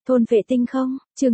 Thôn vệ tinh không, chương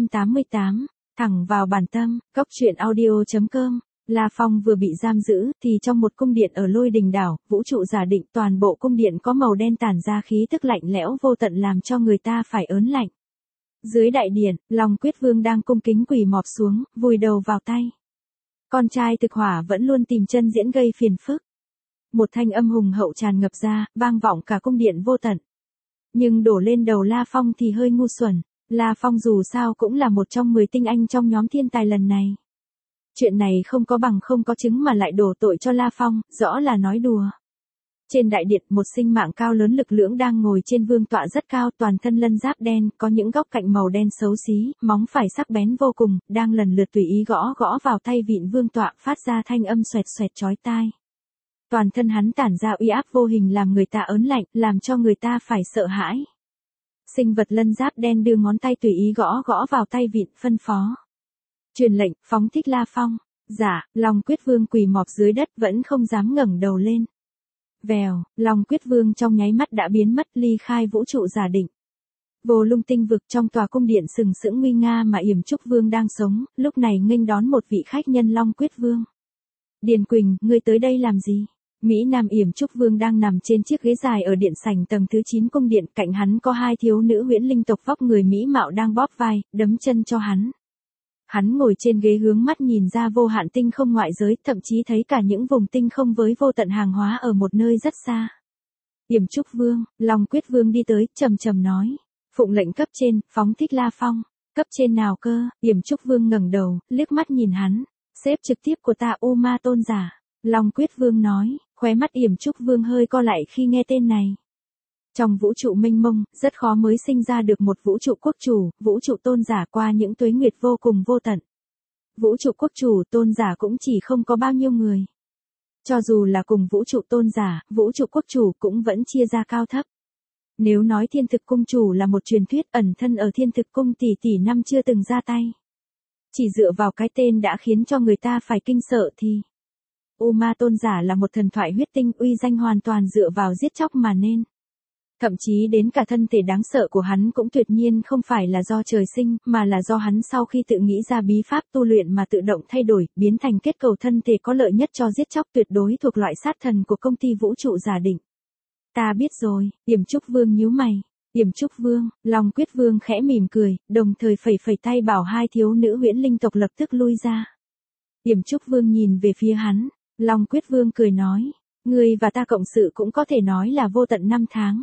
688, thẳng vào bản tâm, cóc truyện audio.com. La Phong vừa bị giam giữ, thì trong một cung điện ở Lôi Đình Đảo, vũ trụ giả định toàn bộ cung điện có màu đen tản ra khí tức lạnh lẽo vô tận làm cho người ta phải ớn lạnh. Dưới đại điện, Long Quyết Vương đang cung kính quỳ mọp xuống, vùi đầu vào tay. Con trai thực hỏa vẫn luôn tìm chân diễn gây phiền phức. Một thanh âm hùng hậu tràn ngập ra, vang vọng cả cung điện vô tận. Nhưng đổ lên đầu La Phong thì hơi ngu xuẩn. La Phong dù sao cũng là một trong 10 tinh anh trong nhóm thiên tài lần này. Chuyện này không có bằng không có chứng mà lại đổ tội cho La Phong, rõ là nói đùa. Trên đại điện, một sinh mạng cao lớn lực lưỡng đang ngồi trên vương tọa rất cao, toàn thân lân giáp đen, có những góc cạnh màu đen xấu xí, móng phải sắc bén vô cùng, đang lần lượt tùy ý gõ vào tay vịn vương tọa, phát ra thanh âm xoẹt xoẹt chói tai. Toàn thân hắn tản ra uy áp vô hình làm người ta ớn lạnh, làm cho người ta phải sợ hãi. Sinh vật lân giáp đen đưa ngón tay tùy ý gõ vào tay vịn, phân phó. Truyền lệnh, phóng thích La Phong. Dạ, Long Quyết Vương quỳ mọp dưới đất vẫn không dám ngẩng đầu lên. Vèo, Long Quyết Vương trong nháy mắt đã biến mất, ly khai vũ trụ giả định. Vô Lung tinh vực trong tòa cung điện sừng sững nguy nga mà Yểm Trúc Vương đang sống, lúc này nghênh đón một vị khách nhân Long Quyết Vương. Điền Quỳnh, ngươi tới đây làm gì? Mỹ Nam Yểm Trúc Vương đang nằm trên chiếc ghế dài ở điện sảnh tầng thứ 9 cung điện, cạnh hắn có hai thiếu nữ huyễn linh tộc vóc người mỹ mạo đang bóp vai, đấm chân cho hắn. Hắn ngồi trên ghế hướng mắt nhìn ra vô hạn tinh không ngoại giới, thậm chí thấy cả những vùng tinh không với vô tận hàng hóa ở một nơi rất xa. Yểm Trúc Vương, Long Quyết Vương đi tới, trầm trầm nói. Phụng lệnh cấp trên, phóng thích La Phong. Cấp trên nào cơ? Yểm Trúc Vương ngẩng đầu, liếc mắt nhìn hắn. Sếp trực tiếp của ta U Ma Tôn Giả. Long Quyết Vương nói, khóe mắt Yểm Trúc Vương hơi co lại khi nghe tên này. Trong vũ trụ mênh mông, rất khó mới sinh ra được một vũ trụ quốc chủ, vũ trụ tôn giả qua những tuế nguyệt vô cùng vô tận. Vũ trụ quốc chủ, tôn giả cũng chỉ không có bao nhiêu người. Cho dù là cùng vũ trụ tôn giả, vũ trụ quốc chủ cũng vẫn chia ra cao thấp. Nếu nói thiên thực cung chủ là một truyền thuyết ẩn thân ở thiên thực cung tỷ năm chưa từng ra tay. Chỉ dựa vào cái tên đã khiến cho người ta phải kinh sợ thì... U Ma Tôn Giả là một thần thoại huyết tinh uy danh hoàn toàn dựa vào giết chóc mà nên. Thậm chí đến cả thân thể đáng sợ của hắn cũng tuyệt nhiên không phải là do trời sinh, mà là do hắn sau khi tự nghĩ ra bí pháp tu luyện mà tự động thay đổi, biến thành kết cầu thân thể có lợi nhất cho giết chóc tuyệt đối thuộc loại sát thần của công ty vũ trụ giả định. Ta biết rồi, Yểm Trúc Vương nhíu mày. Yểm Trúc Vương, Long Quyết Vương khẽ mỉm cười, đồng thời phẩy tay bảo hai thiếu nữ huyễn linh tộc lập tức lui ra. Yểm Trúc Vương nhìn về phía hắn, Long Quyết Vương cười nói, ngươi và ta cộng sự cũng có thể nói là vô tận năm tháng.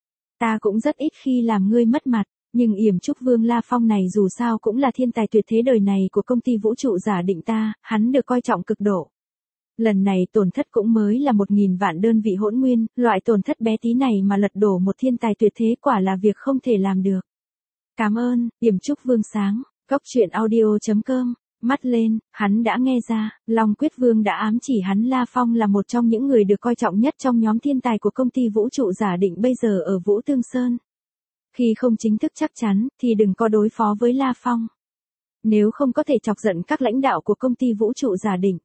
Ta cũng rất ít khi làm ngươi mất mặt, nhưng Yểm Trúc Vương La Phong này dù sao cũng là thiên tài tuyệt thế đời này của công ty vũ trụ giả định ta, hắn được coi trọng cực độ. Lần này tổn thất cũng mới là 1.000 vạn đơn vị hỗn nguyên, loại tổn thất bé tí này mà lật đổ một thiên tài tuyệt thế quả là việc không thể làm được. Cảm ơn, Yểm Trúc Vương sáng, cóc truyện audio.com. Mắt lên, hắn đã nghe ra, Long Quyết Vương đã ám chỉ hắn La Phong là một trong những người được coi trọng nhất trong nhóm thiên tài của công ty vũ trụ giả định bây giờ ở Vũ Tương Sơn. Khi không chính thức chắc chắn, thì đừng có đối phó với La Phong. Nếu không có thể chọc giận các lãnh đạo của công ty vũ trụ giả định.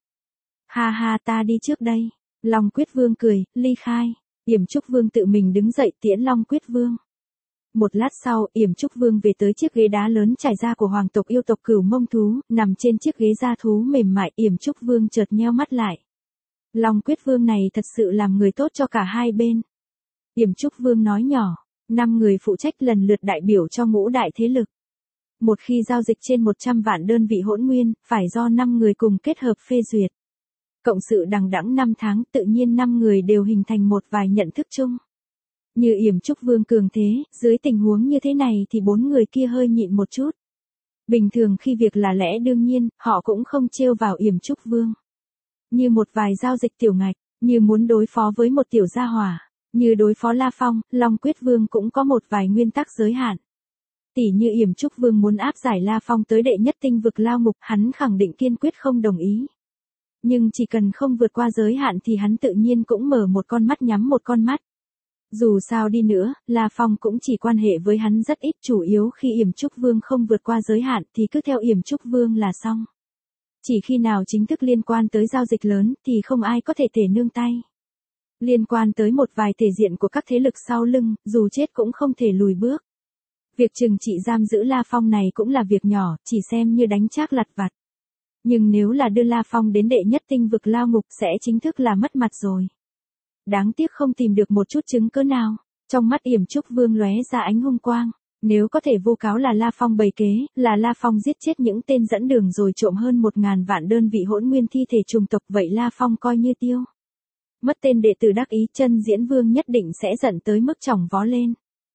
Ha ha, ta đi trước đây. Long Quyết Vương cười, ly khai. Yểm Trúc Vương tự mình đứng dậy tiễn Long Quyết Vương. Một lát sau, Yểm Trúc Vương về tới chiếc ghế đá lớn trải ra của hoàng tộc yêu tộc Cửu Mông thú, nằm trên chiếc ghế da thú mềm mại, Yểm Trúc Vương chợt nheo mắt lại. Long Quyết Vương này thật sự làm người tốt cho cả hai bên. Yểm Trúc Vương nói nhỏ, 5 người phụ trách lần lượt đại biểu cho ngũ đại thế lực. Một khi giao dịch trên 100 vạn đơn vị hỗn nguyên, phải do 5 người cùng kết hợp phê duyệt. Cộng sự đằng đẵng 5 tháng, tự nhiên 5 người đều hình thành một vài nhận thức chung. Như Yểm Trúc Vương cường thế, dưới tình huống như thế này thì 4 người kia hơi nhịn một chút. Bình thường khi việc là lẽ đương nhiên, họ cũng không trêu vào Yểm Trúc Vương. Như một vài giao dịch tiểu ngạch, như muốn đối phó với một tiểu gia hỏa, như đối phó La Phong, Long Quyết Vương cũng có một vài nguyên tắc giới hạn. Tỉ như Yểm Trúc Vương muốn áp giải La Phong tới đệ nhất tinh vực lao ngục, hắn khẳng định kiên quyết không đồng ý. Nhưng chỉ cần không vượt qua giới hạn thì hắn tự nhiên cũng mở một con mắt nhắm một con mắt. Dù sao đi nữa, La Phong cũng chỉ quan hệ với hắn rất ít, chủ yếu khi Yểm Trúc Vương không vượt qua giới hạn thì cứ theo Yểm Trúc Vương là xong. Chỉ khi nào chính thức liên quan tới giao dịch lớn thì không ai có thể nương tay. Liên quan tới một vài thể diện của các thế lực sau lưng, dù chết cũng không thể lùi bước. Việc trừng trị giam giữ La Phong này cũng là việc nhỏ, chỉ xem như đánh trác lặt vặt. Nhưng nếu là đưa La Phong đến đệ nhất tinh vực lao ngục sẽ chính thức là mất mặt rồi. Đáng tiếc không tìm được một chút chứng cứ nào. Trong mắt Yểm Trúc Vương lóe ra ánh hung quang. Nếu có thể vu cáo là La Phong bày kế, là La Phong giết chết những tên dẫn đường rồi trộm hơn 1.000 vạn đơn vị hỗn nguyên thi thể trùng tộc, vậy La Phong coi như tiêu. Mất tên đệ tử đắc ý, Chân Diễn Vương nhất định sẽ giận tới mức chỏng vó lên.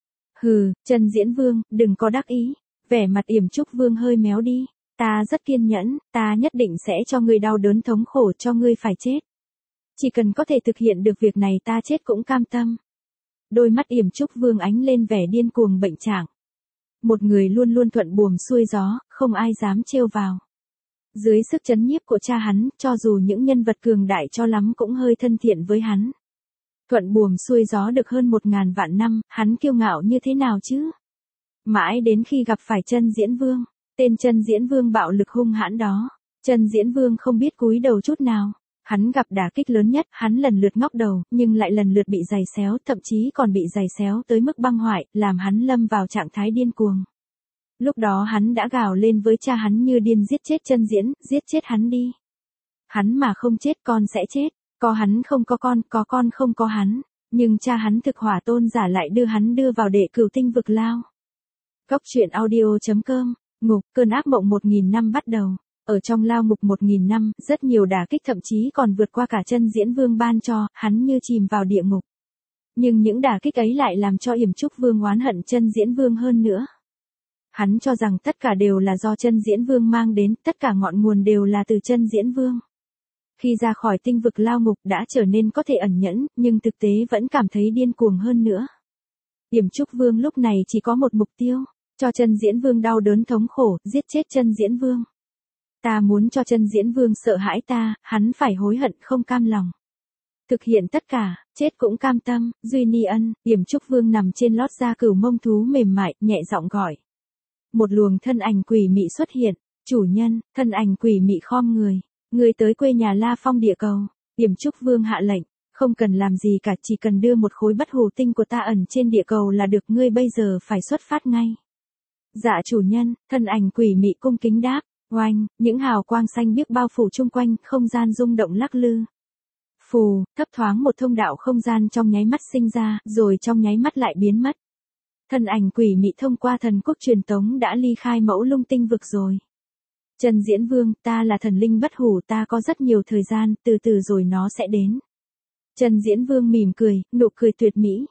Hừ, Chân Diễn Vương, đừng có đắc ý. Vẻ mặt Yểm Trúc Vương hơi méo đi. Ta rất kiên nhẫn, ta nhất định sẽ cho ngươi đau đớn thống khổ, cho ngươi phải chết. Chỉ cần có thể thực hiện được việc này ta chết cũng cam tâm. Đôi mắt Yểm Trúc Vương ánh lên vẻ điên cuồng bệnh trạng. Một người luôn luôn thuận buồm xuôi gió, không ai dám trêu vào. Dưới sức trấn nhiếp của cha hắn, cho dù những nhân vật cường đại cho lắm cũng hơi thân thiện với hắn. Thuận buồm xuôi gió được hơn 1.000 vạn năm, hắn kiêu ngạo như thế nào chứ? Mãi đến khi gặp phải Chân Diễn Vương, tên Chân Diễn Vương bạo lực hung hãn đó, Chân Diễn Vương không biết cúi đầu chút nào. Hắn gặp đả kích lớn nhất, hắn lần lượt ngóc đầu, nhưng lại lần lượt bị giày xéo, thậm chí còn bị giày xéo tới mức băng hoại, làm hắn lâm vào trạng thái điên cuồng. Lúc đó hắn đã gào lên với cha hắn như điên, giết chết Chân Diễn, giết chết hắn đi. Hắn mà không chết con sẽ chết, có hắn không có con không có hắn, nhưng cha hắn Thực Hỏa Tôn giả lại đưa vào đệ cửu tinh vực lao. Góc truyện audio.com, ngục, cơn ác mộng 1.000 năm bắt đầu. Ở trong lao ngục 1.000 năm, rất nhiều đả kích thậm chí còn vượt qua cả Chân Diễn Vương ban cho, hắn như chìm vào địa ngục. Nhưng những đả kích ấy lại làm cho Yểm Trúc Vương oán hận Chân Diễn Vương hơn nữa. Hắn cho rằng tất cả đều là do Chân Diễn Vương mang đến, tất cả ngọn nguồn đều là từ Chân Diễn Vương. Khi ra khỏi tinh vực lao ngục đã trở nên có thể ẩn nhẫn, nhưng thực tế vẫn cảm thấy điên cuồng hơn nữa. Yểm Trúc Vương lúc này chỉ có một mục tiêu, cho Chân Diễn Vương đau đớn thống khổ, giết chết Chân Diễn Vương. Ta muốn cho Chân Diễn Vương sợ hãi ta, hắn phải hối hận không cam lòng. Thực hiện tất cả, chết cũng cam tâm, Duy Ni Ân, Yểm Trúc Vương nằm trên lót da cừu mông thú mềm mại, nhẹ giọng gọi. Một luồng thân ảnh quỷ mị xuất hiện, chủ nhân, thân ảnh quỷ mị khom người tới quê nhà La Phong địa cầu. Yểm Trúc Vương hạ lệnh, không cần làm gì cả, chỉ cần đưa một khối bất hủ tinh của ta ẩn trên địa cầu là được, ngươi bây giờ phải xuất phát ngay. Dạ chủ nhân, thân ảnh quỷ mị cung kính đáp. Oanh, những hào quang xanh biếc bao phủ chung quanh, không gian rung động lắc lư. Phù, thấp thoáng một thông đạo không gian trong nháy mắt sinh ra, rồi trong nháy mắt lại biến mất. Thân ảnh quỷ mị thông qua thần quốc truyền tống đã ly khai mẫu lung tinh vực rồi. Chân Diễn Vương, ta là thần linh bất hủ, ta có rất nhiều thời gian, từ từ rồi nó sẽ đến. Chân Diễn Vương mỉm cười, nụ cười tuyệt mỹ.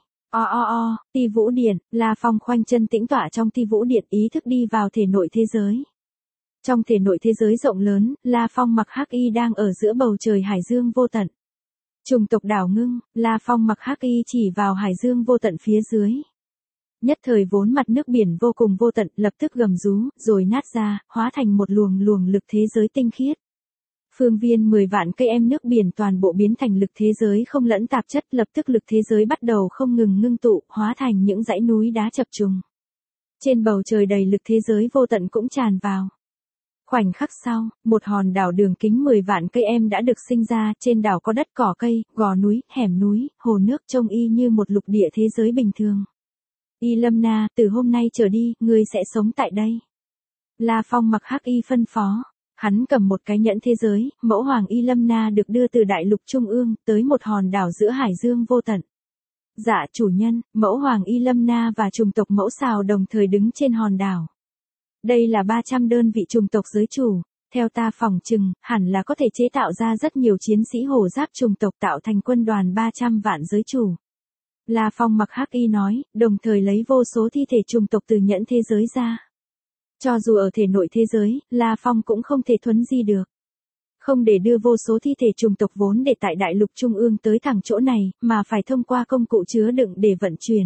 Ti Vũ Điện, La Phong khoanh chân tĩnh tọa trong Ti Vũ Điện, ý thức đi vào thể nội thế giới. Trong thể nội thế giới rộng lớn, La Phong mặc hắc y đang ở giữa bầu trời hải dương vô tận. Trùng tộc đảo ngưng, La Phong mặc hắc y chỉ vào hải dương vô tận phía dưới. Nhất thời vốn mặt nước biển vô cùng vô tận, lập tức gầm rú, rồi nát ra, hóa thành một luồng lực thế giới tinh khiết. Phương viên 10 vạn cây em nước biển toàn bộ biến thành lực thế giới không lẫn tạp chất, lập tức lực thế giới bắt đầu không ngừng ngưng tụ, hóa thành những dãy núi đá chập trùng. Trên bầu trời đầy lực thế giới vô tận cũng tràn vào. Khoảnh khắc sau, một hòn đảo đường kính 10 vạn cây em đã được sinh ra, trên đảo có đất cỏ cây, gò núi, hẻm núi, hồ nước, trông y như một lục địa thế giới bình thường. Y Lâm Na, từ hôm nay trở đi, ngươi sẽ sống tại đây. La Phong mặc hắc y phân phó. Hắn cầm một cái nhẫn thế giới, mẫu hoàng Y Lâm Na được đưa từ đại lục trung ương, tới một hòn đảo giữa hải dương vô tận. Dạ chủ nhân, mẫu hoàng Y Lâm Na và chủng tộc mẫu Sào đồng thời đứng trên hòn đảo. Đây là 300 đơn vị chủng tộc giới chủ, theo ta phỏng chừng, hẳn là có thể chế tạo ra rất nhiều chiến sĩ hổ giáp chủng tộc tạo thành quân đoàn 300 vạn giới chủ. La Phong mặc hắc y nói, đồng thời lấy vô số thi thể chủng tộc từ nhẫn thế giới ra. Cho dù ở thể nội thế giới, La Phong cũng không thể thuấn di được. Không để đưa vô số thi thể chủng tộc vốn để tại đại lục trung ương tới thẳng chỗ này, mà phải thông qua công cụ chứa đựng để vận chuyển.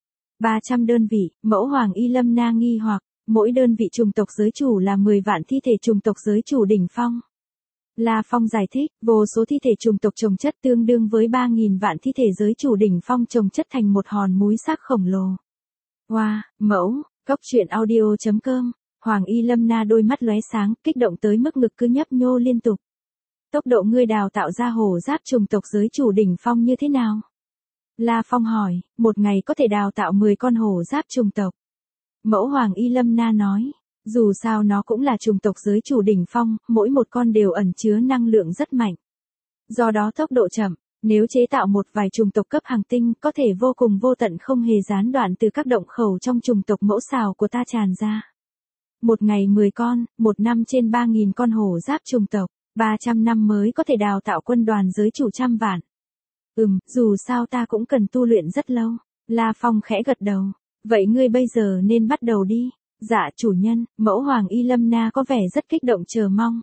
300 đơn vị, mẫu hoàng Y Lâm Na nghi hoặc, mỗi đơn vị chủng tộc giới chủ là 10 vạn thi thể chủng tộc giới chủ đỉnh phong. La Phong giải thích, vô số thi thể chủng tộc chồng chất tương đương với 3.000 vạn thi thể giới chủ đỉnh phong chồng chất thành một hòn múi xác khổng lồ. Wow, mẫu, góc truyện audio.com, Hoàng Y Lâm Na đôi mắt lóe sáng, kích động tới mức ngực cứ nhấp nhô liên tục. Tốc độ ngươi đào tạo ra hổ giáp chủng tộc giới chủ đỉnh phong như thế nào? La Phong hỏi, một ngày có thể đào tạo 10 con hổ giáp chủng tộc. Mẫu Hoàng Y Lâm Na nói. Dù sao nó cũng là chủng tộc giới chủ đỉnh phong, mỗi một con đều ẩn chứa năng lượng rất mạnh. Do đó tốc độ chậm, nếu chế tạo một vài chủng tộc cấp hàng tinh có thể vô cùng vô tận không hề gián đoạn từ các động khẩu trong chủng tộc mẫu xào của ta tràn ra. Một ngày 10 con, một năm trên 3.000 con hổ giáp chủng tộc, 300 năm mới có thể đào tạo quân đoàn giới chủ trăm vạn. Dù sao ta cũng cần tu luyện rất lâu. La Phong khẽ gật đầu. Vậy ngươi bây giờ nên bắt đầu đi. Dạ chủ nhân, Mẫu Hoàng Y Lâm Na có vẻ rất kích động chờ mong.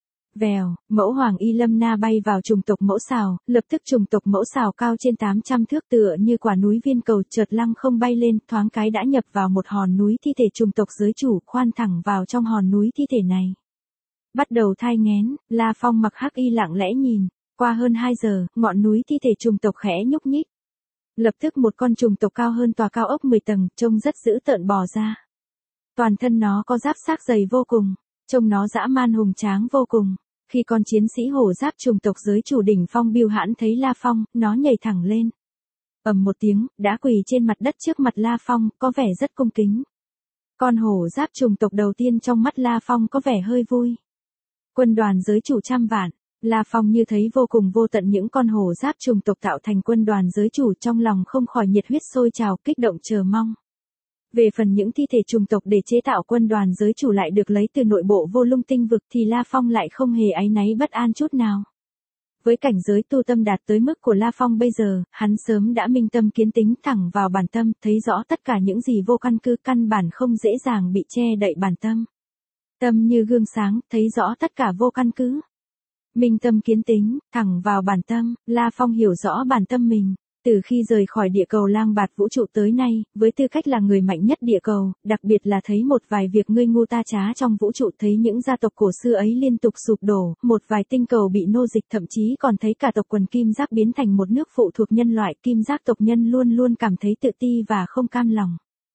Vèo, Mẫu Hoàng Y Lâm Na bay vào chủng tộc mẫu xào, lập tức chủng tộc mẫu xào cao trên 800 thước tựa như quả núi viên cầu chợt lăng không bay lên, thoáng cái đã nhập vào một hòn núi thi thể chủng tộc giới chủ, khoan thẳng vào trong hòn núi thi thể này. Bắt đầu thai nghén, La Phong mặc hắc y lặng lẽ nhìn, qua hơn 2 giờ, ngọn núi thi thể chủng tộc khẽ nhúc nhích. Lập tức một con chủng tộc cao hơn tòa cao ốc 10 tầng, trông rất dữ tợn bò ra. Toàn thân nó có giáp xác dày vô cùng, trông nó dã man hùng tráng vô cùng. Khi con chiến sĩ hổ giáp chủng tộc giới chủ đỉnh phong Bưu Hãn thấy La Phong, nó nhảy thẳng lên. Ầm một tiếng, đã quỳ trên mặt đất trước mặt La Phong, có vẻ rất cung kính. Con hổ giáp chủng tộc đầu tiên trong mắt La Phong có vẻ hơi vui. Quân đoàn giới chủ trăm vạn, La Phong như thấy vô cùng vô tận những con hổ giáp chủng tộc tạo thành quân đoàn giới chủ, trong lòng không khỏi nhiệt huyết sôi trào, kích động chờ mong. Về phần những thi thể chủng tộc để chế tạo quân đoàn giới chủ lại được lấy từ nội bộ Vô Lung tinh vực thì La Phong lại không hề áy náy bất an chút nào. Với cảnh giới tu tâm đạt tới mức của La Phong bây giờ, hắn sớm đã minh tâm kiến tính thẳng vào bản tâm, thấy rõ tất cả những gì vô căn cứ căn bản không dễ dàng bị che đậy bản tâm. Tâm như gương sáng, thấy rõ tất cả vô căn cứ. Minh tâm kiến tính, thẳng vào bản tâm, La Phong hiểu rõ bản tâm mình. Từ khi rời khỏi địa cầu lang bạt vũ trụ tới nay, với tư cách là người mạnh nhất địa cầu, đặc biệt là thấy một vài việc ngươi ngu ta trá trong vũ trụ, thấy những gia tộc cổ xưa ấy liên tục sụp đổ, một vài tinh cầu bị nô dịch, thậm chí còn thấy cả tộc quần kim giác biến thành một nước phụ thuộc nhân loại, kim giác tộc nhân luôn luôn cảm thấy tự ti và không cam lòng.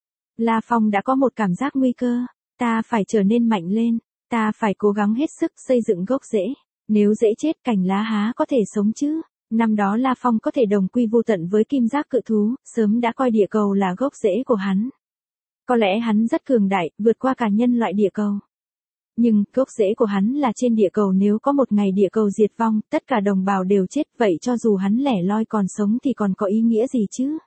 La Phong đã có một cảm giác nguy cơ, ta phải trở nên mạnh lên, ta phải cố gắng hết sức xây dựng gốc rễ, nếu rễ chết cành lá há có thể sống chứ. Năm đó La Phong có thể đồng quy vô tận với kim giác cự thú, sớm đã coi địa cầu là gốc rễ của hắn. Có lẽ hắn rất cường đại, vượt qua cả nhân loại địa cầu. Nhưng, gốc rễ của hắn là trên địa cầu, nếu có một ngày địa cầu diệt vong, tất cả đồng bào đều chết, vậy cho dù hắn lẻ loi còn sống thì còn có ý nghĩa gì chứ?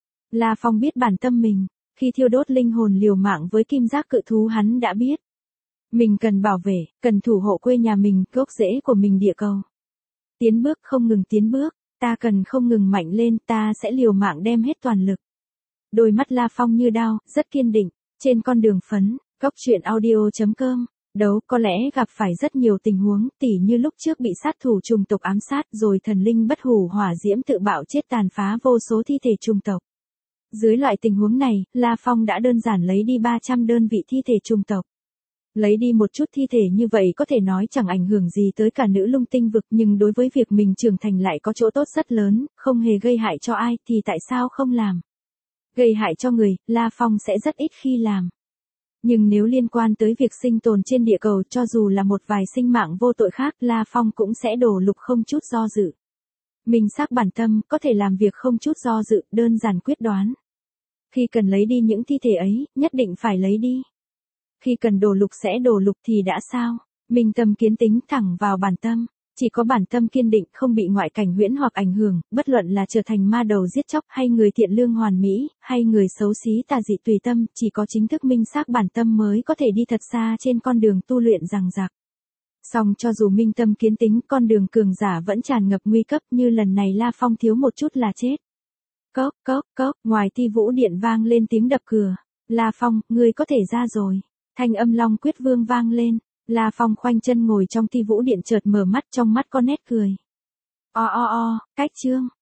La Phong biết bản tâm mình, khi thiêu đốt linh hồn liều mạng với kim giác cự thú hắn đã biết. Mình cần bảo vệ, cần thủ hộ quê nhà mình, gốc rễ của mình địa cầu. Tiến bước không ngừng tiến bước, ta cần không ngừng mạnh lên, ta sẽ liều mạng đem hết toàn lực. Đôi mắt La Phong như đao, rất kiên định, trên con đường phấn, góc truyện audio.com. Đấu có lẽ gặp phải rất nhiều tình huống, tỉ như lúc trước bị sát thủ chủng tộc ám sát rồi thần linh bất hủ hỏa diễm tự bạo chết tàn phá vô số thi thể chủng tộc. Dưới loại tình huống này, La Phong đã đơn giản lấy đi 300 đơn vị thi thể chủng tộc. Lấy đi một chút thi thể như vậy có thể nói chẳng ảnh hưởng gì tới cả nữ lung tinh vực, nhưng đối với việc mình trưởng thành lại có chỗ tốt rất lớn, không hề gây hại cho ai thì tại sao không làm. Gây hại cho người, La Phong sẽ rất ít khi làm. Nhưng nếu liên quan tới việc sinh tồn trên địa cầu, cho dù là một vài sinh mạng vô tội khác, La Phong cũng sẽ đổ lục không chút do dự. Minh xác bản tâm, có thể làm việc không chút do dự, đơn giản quyết đoán. Khi cần lấy đi những thi thể ấy, nhất định phải lấy đi. Khi cần đổ lục sẽ đổ lục thì đã sao? Minh tâm kiến tính thẳng vào bản tâm. Chỉ có bản tâm kiên định không bị ngoại cảnh huyễn hoặc ảnh hưởng, bất luận là trở thành ma đầu giết chóc hay người thiện lương hoàn mỹ, hay người xấu xí tà dị tùy tâm, chỉ có chính thức minh xác bản tâm mới có thể đi thật xa trên con đường tu luyện rằng rạc. Song cho dù minh tâm kiến tính, con đường cường giả vẫn tràn ngập nguy cấp, như lần này La Phong thiếu một chút là chết. Cốc, cốc, cốc, ngoài Ti Vũ Điện vang lên tiếng đập cửa. La Phong, ngươi có thể ra rồi. Thanh âm Long Quyết Vương vang lên. La Phong khoanh chân ngồi trong Ti Vũ Điện chợt mở mắt, trong mắt có nét cười. Cách chương.